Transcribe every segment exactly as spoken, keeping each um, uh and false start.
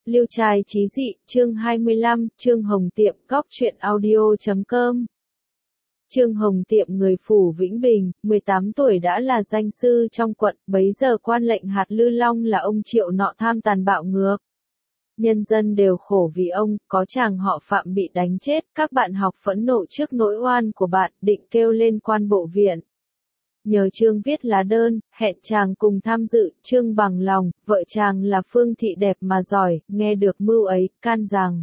Liêu trai chí dị, chương hai mươi lăm, Trương Hồng Tiệm, Cóc truyện audio chấm com. Trương Hồng Tiệm người phủ Vĩnh Bình, mười tám tuổi đã là danh sư trong quận, bấy giờ quan lệnh hạt Lư Long là ông Triệu nọ tham tàn bạo ngược. Nhân dân đều khổ vì ông, có chàng họ Phạm bị đánh chết, các bạn học phẫn nộ trước nỗi oan của bạn, định kêu lên quan bộ viện. Nhờ Trương viết lá đơn, hẹn chàng cùng tham dự, Trương bằng lòng, vợ chàng là Phương Thị đẹp mà giỏi, nghe được mưu ấy, can rằng.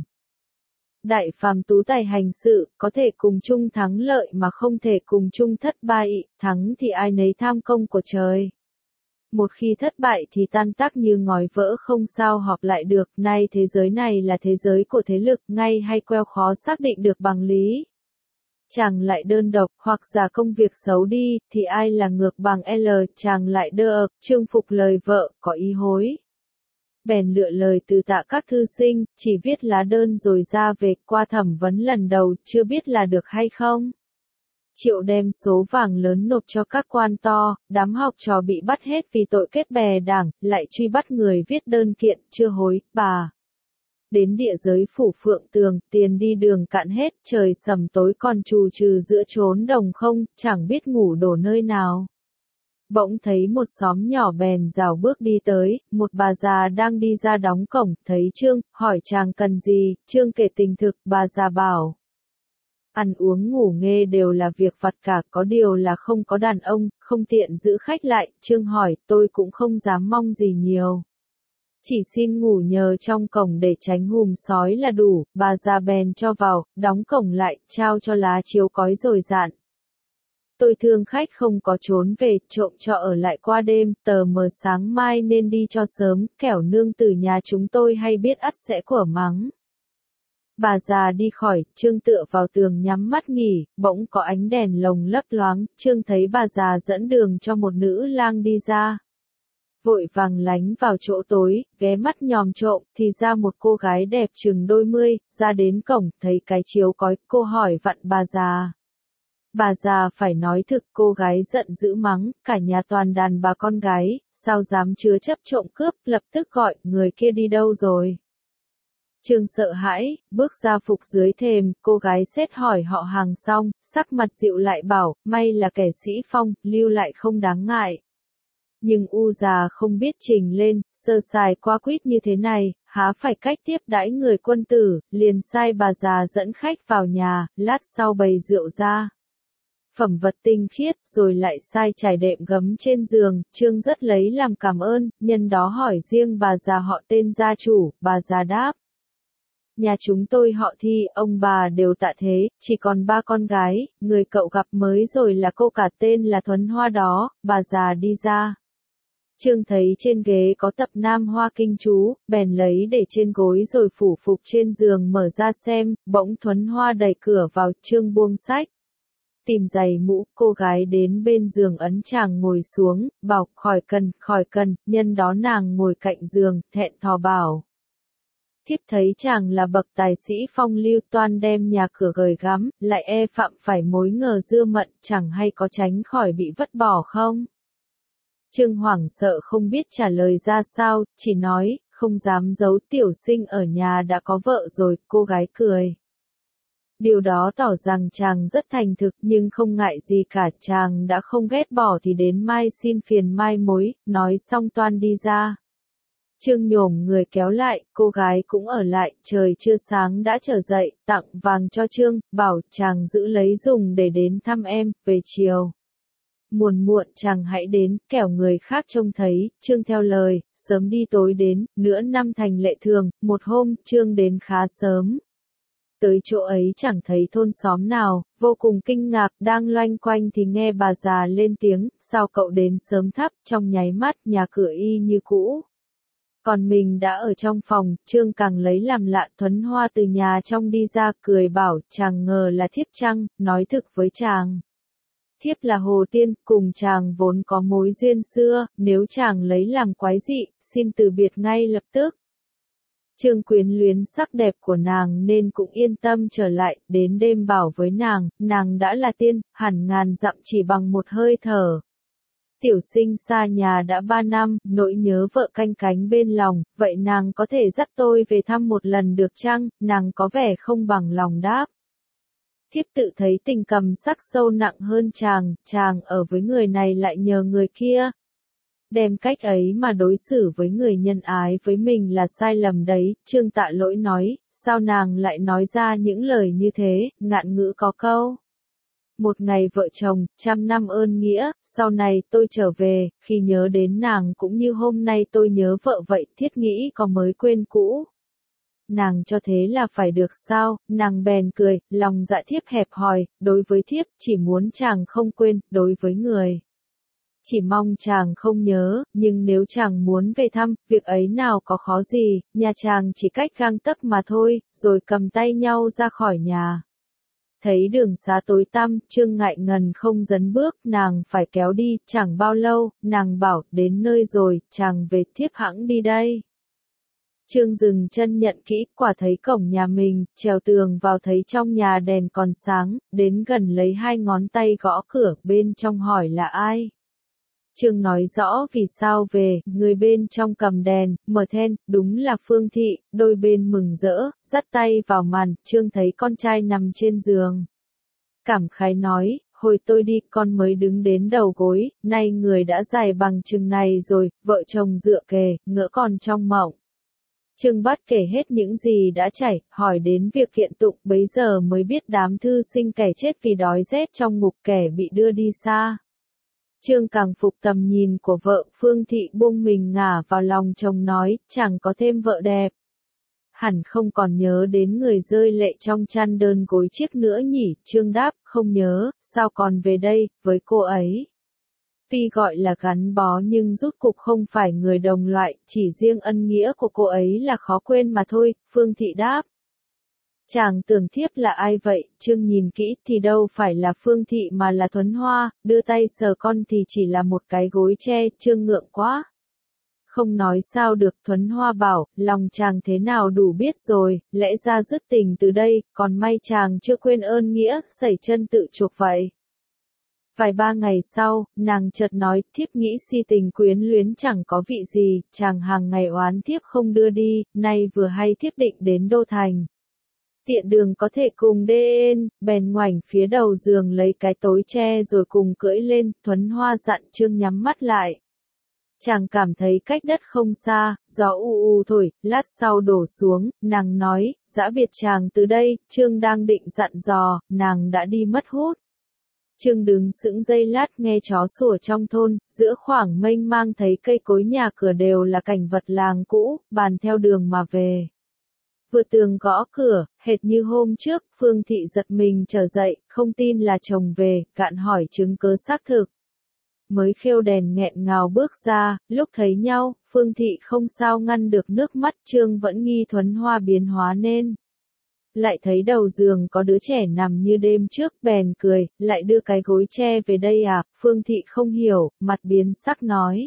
Đại phàm tú tài hành sự, có thể cùng chung thắng lợi mà không thể cùng chung thất bại, thắng thì ai nấy tham công của trời. Một khi thất bại thì tan tác như ngói vỡ không sao họp lại được, nay thế giới này là thế giới của thế lực, ngay hay queo khó xác định được bằng lý. Chàng lại đơn độc, hoặc giả công việc xấu đi, thì ai là ngược bằng L, chàng lại đơ, Trương phục lời vợ, có ý hối. Bèn lựa lời từ tạ các thư sinh, chỉ viết lá đơn rồi ra về, qua thẩm vấn lần đầu, chưa biết là được hay không. Triệu đem số vàng lớn nộp cho các quan to, đám học trò bị bắt hết vì tội kết bè đảng, lại truy bắt người viết đơn kiện, chưa hối, bà. Đến địa giới phủ Phượng Tường, tiền đi đường cạn hết, trời sầm tối còn trù trừ giữa chốn đồng không, chẳng biết ngủ đổ nơi nào. Bỗng thấy một xóm nhỏ bèn rào bước đi tới, một bà già đang đi ra đóng cổng, thấy Trương, hỏi chàng cần gì, Trương kể tình thực, bà già bảo. Ăn uống ngủ nghê đều là việc vặt cả, có điều là không có đàn ông, không tiện giữ khách lại, Trương hỏi, tôi cũng không dám mong gì nhiều. Chỉ xin ngủ nhờ trong cổng để tránh hùm sói là đủ, bà già bèn cho vào, đóng cổng lại, trao cho lá chiếu cói rồi dặn. Tôi thương khách không có trốn về, trộm cho ở lại qua đêm, tờ mờ sáng mai nên đi cho sớm, kẻo nương tử nhà chúng tôi hay biết ắt sẽ của mắng. Bà già đi khỏi, Trương tựa vào tường nhắm mắt nghỉ, bỗng có ánh đèn lồng lấp loáng, Trương thấy bà già dẫn đường cho một nữ lang đi ra. Vội vàng lánh vào chỗ tối, ghé mắt nhòm trộm, thì ra một cô gái đẹp chừng đôi mươi, ra đến cổng, thấy cái chiếu cói, cô hỏi vặn bà già. Bà già phải nói thực, cô gái giận dữ mắng, cả nhà toàn đàn bà con gái, sao dám chứa chấp trộm cướp, lập tức gọi, người kia đi đâu rồi? Trương sợ hãi, bước ra phục dưới thềm, cô gái xét hỏi họ hàng xong, sắc mặt dịu lại bảo, may là kẻ sĩ phong, lưu lại không đáng ngại. Nhưng u già không biết trình lên, sơ sài qua quýt như thế này, há phải cách tiếp đãi người quân tử, liền sai bà già dẫn khách vào nhà, lát sau bày rượu ra. Phẩm vật tinh khiết, rồi lại sai trải đệm gấm trên giường, Trương rất lấy làm cảm ơn, nhân đó hỏi riêng bà già họ tên gia chủ, bà già đáp. Nhà chúng tôi họ Thi, ông bà đều tạ thế, chỉ còn ba con gái, người cậu gặp mới rồi là cô cả tên là Thuấn Hoa đó, bà già đi ra. Trương thấy trên ghế có tập Nam Hoa Kinh chú, bèn lấy để trên gối rồi phủ phục trên giường mở ra xem, bỗng Thuấn Hoa đẩy cửa vào, Trương buông sách. Tìm giày mũ, cô gái đến bên giường ấn chàng ngồi xuống, bảo, khỏi cần, khỏi cần, nhân đó nàng ngồi cạnh giường, thẹn thò bảo. Thiếp thấy chàng là bậc tài sĩ phong lưu toan đem nhà cửa gời gắm, lại e phạm phải mối ngờ dưa mận, chẳng hay có tránh khỏi bị vứt bỏ không? Trương hoảng sợ không biết trả lời ra sao, chỉ nói, không dám giấu tiểu sinh ở nhà đã có vợ rồi, cô gái cười. Điều đó tỏ rằng chàng rất thành thực nhưng không ngại gì cả, chàng đã không ghét bỏ thì đến mai xin phiền mai mối, nói xong toan đi ra. Trương nhổm người kéo lại, cô gái cũng ở lại, trời chưa sáng đã trở dậy, tặng vàng cho Trương, bảo chàng giữ lấy dùng để đến thăm em, về chiều. Muộn muộn chàng hãy đến, kẻo người khác trông thấy, Trương theo lời, sớm đi tối đến, nửa năm thành lệ thường, một hôm, Trương đến khá sớm. Tới chỗ ấy chẳng thấy thôn xóm nào, vô cùng kinh ngạc, đang loanh quanh thì nghe bà già lên tiếng, sao cậu đến sớm thắp, trong nháy mắt, nhà cửa y như cũ. Còn mình đã ở trong phòng, Trương càng lấy làm lạ, Thuấn Hoa từ nhà trong đi ra, cười bảo, chàng ngờ là thiếp chăng, nói thực với chàng. Thiếp là Hồ Tiên, cùng chàng vốn có mối duyên xưa, nếu chàng lấy làm quái dị, xin từ biệt ngay lập tức. Trương quyến luyến sắc đẹp của nàng nên cũng yên tâm trở lại, đến đêm bảo với nàng, nàng đã là tiên, hẳn ngàn dặm chỉ bằng một hơi thở. Tiểu sinh xa nhà đã ba năm, nỗi nhớ vợ canh cánh bên lòng, vậy nàng có thể dắt tôi về thăm một lần được chăng? Nàng có vẻ không bằng lòng đáp. Thiếp tự thấy tình cầm sắc sâu nặng hơn chàng, chàng ở với người này lại nhờ người kia. Đem cách ấy mà đối xử với người nhân ái với mình là sai lầm đấy, Trương Tạ Lỗi nói, sao nàng lại nói ra những lời như thế, ngạn ngữ có câu. Một ngày vợ chồng, trăm năm ơn nghĩa, sau này tôi trở về, khi nhớ đến nàng cũng như hôm nay tôi nhớ vợ vậy, thiết nghĩ có mới quên cũ. Nàng cho thế là phải được sao, nàng bèn cười, lòng dạ thiếp hẹp hòi, đối với thiếp, chỉ muốn chàng không quên, đối với người. Chỉ mong chàng không nhớ, nhưng nếu chàng muốn về thăm, việc ấy nào có khó gì, nhà chàng chỉ cách gang tấc mà thôi, rồi cầm tay nhau ra khỏi nhà. Thấy đường xá tối tăm, Trương ngại ngần không dấn bước, nàng phải kéo đi, chẳng bao lâu, nàng bảo, đến nơi rồi, chàng về thiếp hẵng đi đây. Trương dừng chân nhận kỹ, quả thấy cổng nhà mình, trèo tường vào thấy trong nhà đèn còn sáng, đến gần lấy hai ngón tay gõ cửa, bên trong hỏi là ai. Trương nói rõ vì sao về, người bên trong cầm đèn, mở then, đúng là Phương Thị, đôi bên mừng rỡ, dắt tay vào màn, Trương thấy con trai nằm trên giường. Cảm khái nói, hồi tôi đi con mới đứng đến đầu gối, nay người đã dài bằng chừng này rồi, vợ chồng dựa kề, ngỡ còn trong mộng. Trương Bát kể hết những gì đã chảy, hỏi đến việc kiện tụng, bấy giờ mới biết đám thư sinh kẻ chết vì đói rét trong ngục kẻ bị đưa đi xa. Trương càng phục tầm nhìn của vợ, Phương Thị buông mình ngả vào lòng chồng nói, chẳng có thêm vợ đẹp. Hẳn không còn nhớ đến người rơi lệ trong chăn đơn gối chiếc nữa nhỉ, Trương đáp, không nhớ, sao còn về đây, với cô ấy. Tuy gọi là gắn bó nhưng rút cục không phải người đồng loại, chỉ riêng ân nghĩa của cô ấy là khó quên mà thôi, Phương Thị đáp. Chàng tưởng thiếp là ai vậy, Trương nhìn kỹ thì đâu phải là Phương Thị mà là Thuấn Hoa, đưa tay sờ con thì chỉ là một cái gối tre, Trương ngượng quá. Không nói sao được, Thuấn Hoa bảo, lòng chàng thế nào đủ biết rồi, lẽ ra dứt tình từ đây, còn may chàng chưa quên ơn nghĩa, sẩy chân tự chuộc vậy. Vài ba ngày sau, nàng chợt nói, thiếp nghĩ si tình quyến luyến chẳng có vị gì, chàng hàng ngày oán thiếp không đưa đi, nay vừa hay thiếp định đến Đô Thành. Tiện đường có thể cùng đến, bèn ngoảnh phía đầu giường lấy cái tối tre rồi cùng cưỡi lên, Thuấn Hoa dặn Trương nhắm mắt lại. Chàng cảm thấy cách đất không xa, gió u u thổi, lát sau đổ xuống, nàng nói, dã biệt chàng từ đây, Trương đang định dặn dò, nàng đã đi mất hút. Trương đứng sững giây lát nghe chó sủa trong thôn, giữa khoảng mênh mang thấy cây cối nhà cửa đều là cảnh vật làng cũ, bàn theo đường mà về. Vừa tường gõ cửa, hệt như hôm trước, Phương Thị giật mình trở dậy, không tin là chồng về, cạn hỏi chứng cớ xác thực. Mới khêu đèn nghẹn ngào bước ra, lúc thấy nhau, Phương Thị không sao ngăn được nước mắt, Trương vẫn nghi Thuấn Hoa biến hóa nên. Lại thấy đầu giường có đứa trẻ nằm như đêm trước, bèn cười, lại đưa cái gối tre về đây à, Phương Thị không hiểu, mặt biến sắc nói.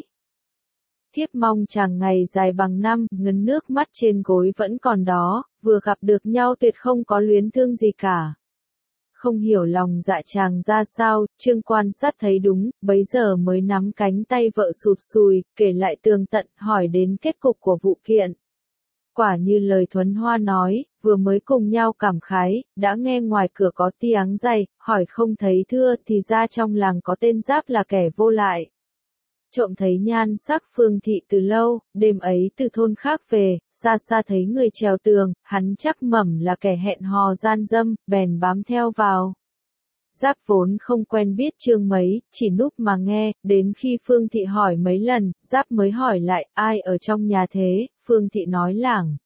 Thiếp mong chàng ngày dài bằng năm, ngấn nước mắt trên gối vẫn còn đó, vừa gặp được nhau tuyệt không có luyến thương gì cả. Không hiểu lòng dạ chàng ra sao, Trương quan sát thấy đúng, bấy giờ mới nắm cánh tay vợ sụt sùi, kể lại tường tận, hỏi đến kết cục của vụ kiện. Quả như lời Thuấn Hoa nói, vừa mới cùng nhau cảm khái, đã nghe ngoài cửa có tiếng giày, hỏi không thấy thưa, thì ra trong làng có tên Giáp là kẻ vô lại. Trộm thấy nhan sắc Phương Thị từ lâu, đêm ấy từ thôn khác về, xa xa thấy người trèo tường, hắn chắc mẩm là kẻ hẹn hò gian dâm, bèn bám theo vào. Giáp vốn không quen biết Trương mấy, chỉ núp mà nghe, đến khi Phương Thị hỏi mấy lần, Giáp mới hỏi lại, ai ở trong nhà thế, Phương Thị nói lảng.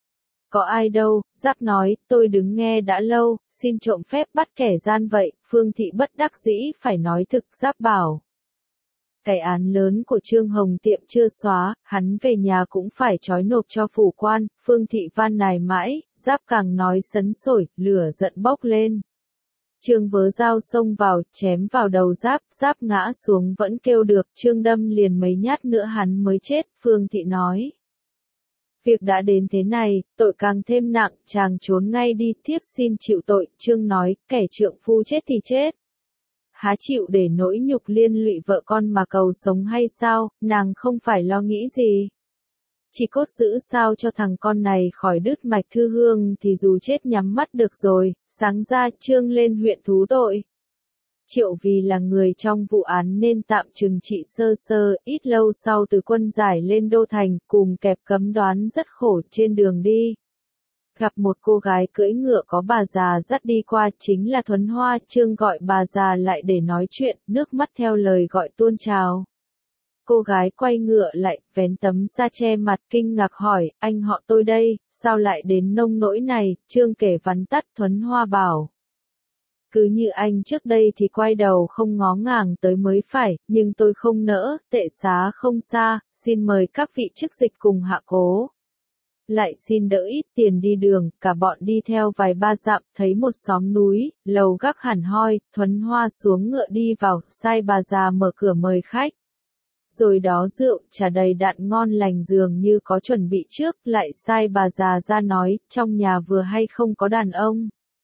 Có ai đâu, Giáp nói, tôi đứng nghe đã lâu, xin trộm phép bắt kẻ gian vậy, Phương Thị bất đắc dĩ phải nói thực, Giáp bảo. Cái án lớn của Trương Hồng Tiệm chưa xóa, hắn về nhà cũng phải trói nộp cho phủ quan, Phương Thị van nài mãi, Giáp càng nói sấn sổi, lửa giận bốc lên. Trương vớ dao xông vào, chém vào đầu Giáp, Giáp ngã xuống vẫn kêu được, Trương đâm liền mấy nhát nữa hắn mới chết, Phương Thị nói. Việc đã đến thế này, tội càng thêm nặng, chàng trốn ngay đi, thiếp xin chịu tội, Trương nói, kẻ trượng phu chết thì chết. há chịu để nỗi nhục liên lụy vợ con mà cầu sống hay sao, nàng không phải lo nghĩ gì. Chỉ cốt giữ sao cho thằng con này khỏi đứt mạch thư hương thì dù chết nhắm mắt được rồi, sáng ra trương lên huyện thú tội. Triệu vì là người trong vụ án nên tạm trừng trị sơ sơ, ít lâu sau từ quân giải lên đô thành, cùng kẹp cấm đoán rất khổ trên đường đi. Gặp một cô gái cưỡi ngựa có bà già dắt đi qua chính là Thuấn Hoa, Trương gọi bà già lại để nói chuyện, nước mắt theo lời gọi tuôn trào. Cô gái quay ngựa lại, vén tấm sa che mặt kinh ngạc hỏi, anh họ tôi đây, sao lại đến nông nỗi này, Trương kể vắn tắt. Thuấn Hoa bảo. Cứ như anh trước đây thì quay đầu không ngó ngàng tới mới phải, nhưng tôi không nỡ, tệ xá không xa, xin mời các vị chức dịch cùng hạ cố. Lại xin đỡ ít tiền đi đường, cả bọn đi theo vài ba dặm, thấy một xóm núi, lầu gác hẳn hoi, Thuấn Hoa xuống ngựa đi vào, sai bà già mở cửa mời khách. Rồi đó rượu, trà đầy đặn ngon lành dường như có chuẩn bị trước, lại sai bà già ra nói, trong nhà vừa hay không có đàn ông.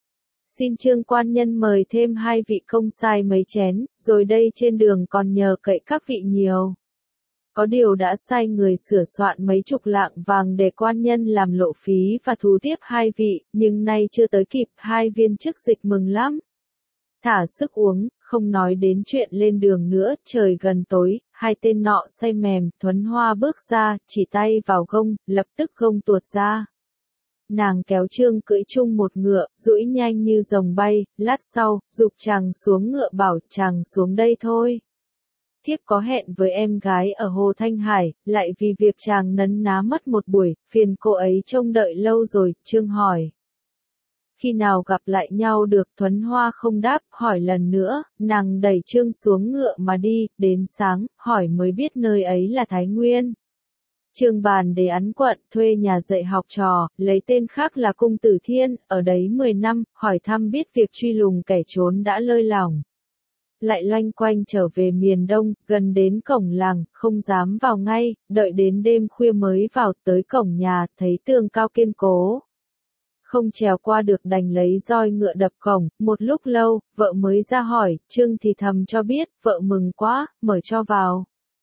Xin Trương quan nhân mời thêm hai vị công sai mấy chén, rồi đây trên đường còn nhờ cậy các vị nhiều. Có điều đã sai người sửa soạn mấy chục lạng vàng để quan nhân làm lộ phí và thú tiếp hai vị, nhưng nay chưa tới kịp, hai viên chức dịch mừng lắm. Thả sức uống, không nói đến chuyện lên đường nữa, trời gần tối, hai tên nọ say mềm, Thuấn Hoa bước ra, chỉ tay vào gông, lập tức gông tuột ra. Nàng kéo Trương cưỡi chung một ngựa, duỗi nhanh như rồng bay, lát sau, giục chàng xuống ngựa bảo chàng xuống đây thôi. Thiếp có hẹn với em gái ở Hồ Thanh Hải, lại vì việc chàng nấn ná mất một buổi, phiền cô ấy trông đợi lâu rồi, Trương hỏi. Khi nào gặp lại nhau được, Thuấn Hoa không đáp, hỏi lần nữa, nàng đẩy Trương xuống ngựa mà đi, đến sáng, hỏi mới biết nơi ấy là Thái Nguyên. Trương bàn đề án quận, thuê nhà dạy học trò, lấy tên khác là Cung Tử Thiên, ở đấy mười năm, hỏi thăm biết việc truy lùng kẻ trốn đã lơi lỏng. Lại loanh quanh trở về miền Đông, gần đến cổng làng, không dám vào ngay, đợi đến đêm khuya mới vào, tới cổng nhà, thấy tường cao kiên cố. Không trèo qua được đành lấy roi ngựa đập cổng, một lúc lâu, vợ mới ra hỏi, Trương thì thầm cho biết, vợ mừng quá, mở cho vào.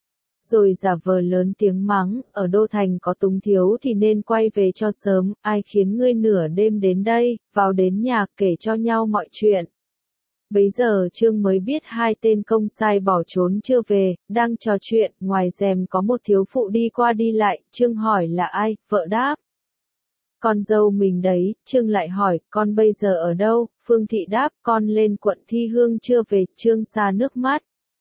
Rồi giả vờ lớn tiếng mắng, ở đô thành có túng thiếu thì nên quay về cho sớm, ai khiến ngươi nửa đêm đến đây, vào đến nhà kể cho nhau mọi chuyện. Bấy giờ Trương mới biết hai tên công sai bỏ trốn chưa về, đang trò chuyện, ngoài rèm có một thiếu phụ đi qua đi lại, Trương hỏi là ai, vợ đáp. Con dâu mình đấy, Trương lại hỏi, con bây giờ ở đâu, Phương Thị đáp, con lên quận Thi Hương chưa về, Trương xa nước mắt.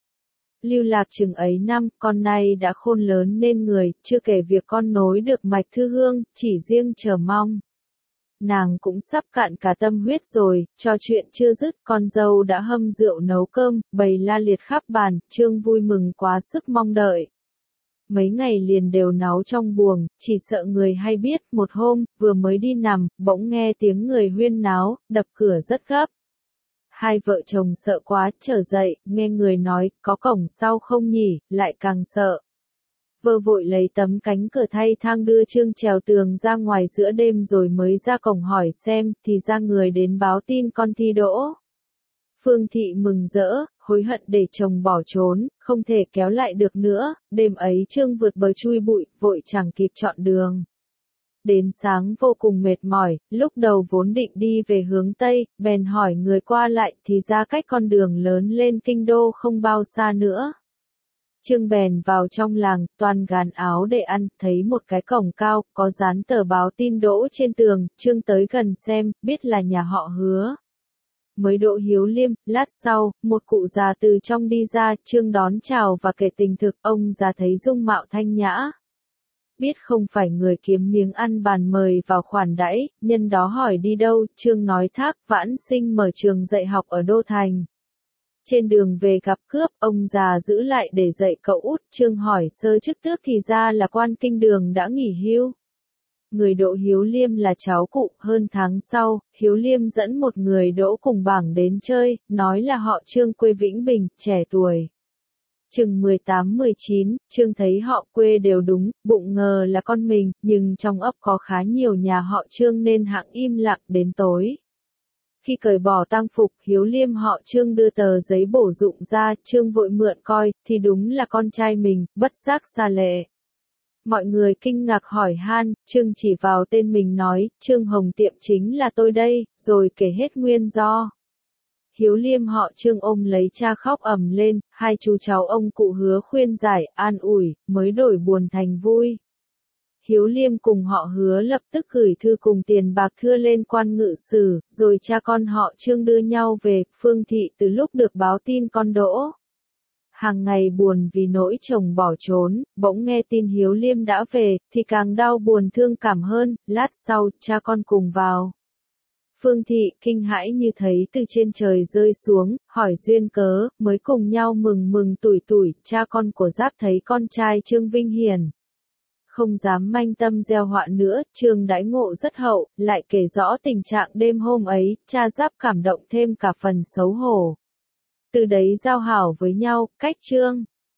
Lưu lạc chừng ấy năm, con nay đã khôn lớn nên người, chưa kể việc con nối được mạch thư hương, chỉ riêng chờ mong. Nàng cũng sắp cạn cả tâm huyết rồi, trò chuyện chưa dứt, con dâu đã hâm rượu nấu cơm, bày la liệt khắp bàn, Trương vui mừng quá sức mong đợi. Mấy ngày liền đều náu trong buồng, chỉ sợ người hay biết, một hôm, vừa mới đi nằm, bỗng nghe tiếng người huyên náo, đập cửa rất gấp. Hai vợ chồng sợ quá, trở dậy, nghe người nói, có cổng sau không nhỉ, lại càng sợ. Vợ vội lấy tấm cánh cửa thay thang đưa Trương trèo tường ra ngoài giữa đêm rồi mới ra cổng hỏi xem, thì ra người đến báo tin con thi đỗ. Phương Thị mừng rỡ, hối hận để chồng bỏ trốn, không thể kéo lại được nữa, đêm ấy Trương vượt bờ chui bụi, vội chẳng kịp chọn đường. Đến sáng vô cùng mệt mỏi, lúc đầu vốn định đi về hướng Tây, bèn hỏi người qua lại thì ra cách con đường lớn lên kinh đô không bao xa nữa. Trương bèn vào trong làng, toàn gàn áo để ăn, thấy một cái cổng cao, có dán tờ báo tin đỗ trên tường, Trương tới gần xem, biết là nhà họ Hứa. Mới Đỗ Hiếu Liêm, lát sau, một cụ già từ trong đi ra, Trương đón chào và kể tình thực, ông già thấy dung mạo thanh nhã. Biết không phải người kiếm miếng ăn bàn mời vào khoản đãi, nhân đó hỏi đi đâu, Trương nói Thác Vãn Sinh mở trường dạy học ở Đô Thành. Trên đường về gặp cướp, ông già giữ lại để dạy cậu út, Trương hỏi sơ chức tước thì ra là quan kinh đường đã nghỉ hưu. Người Đỗ Hiếu Liêm là cháu cụ, hơn tháng sau, Hiếu Liêm dẫn một người Đỗ cùng bảng đến chơi, nói là họ Trương quê Vĩnh Bình, trẻ tuổi. Chừng mười tám mười chín, Trương thấy họ quê đều đúng, bụng ngờ là con mình, nhưng trong ấp có khá nhiều nhà họ Trương nên hạng im lặng đến tối. Khi cởi bỏ tang phục, Hiếu Liêm họ Trương đưa tờ giấy bổ dụng ra, Trương vội mượn coi, thì đúng là con trai mình, bất giác ra lệ. Mọi người kinh ngạc hỏi han, Trương chỉ vào tên mình nói, Trương Hồng Tiệm chính là tôi đây, rồi kể hết nguyên do. Hiếu Liêm họ Trương ôm lấy cha khóc ầm lên, hai chú cháu ông cụ hứa khuyên giải, an ủi, mới đổi buồn thành vui. Hiếu Liêm cùng họ Hứa lập tức gửi thư cùng tiền bạc thưa lên quan ngự sử, rồi cha con họ Trương đưa nhau về. Phương Thị từ lúc được báo tin con đỗ hàng ngày buồn vì nỗi chồng bỏ trốn, bỗng nghe tin Hiếu Liêm đã về, thì càng đau buồn thương cảm hơn. Lát sau, cha con cùng vào. Phương Thị kinh hãi như thấy từ trên trời rơi xuống, hỏi duyên cớ, mới cùng nhau mừng mừng tủi tủi. Cha con của Giáp thấy con trai Trương Vinh hiền, không dám manh tâm gieo họa nữa. Trương đãi ngộ rất hậu, lại kể rõ tình trạng đêm hôm ấy, cha Giáp cảm động thêm cả phần xấu hổ. Từ đấy giao hảo với nhau, cách Trương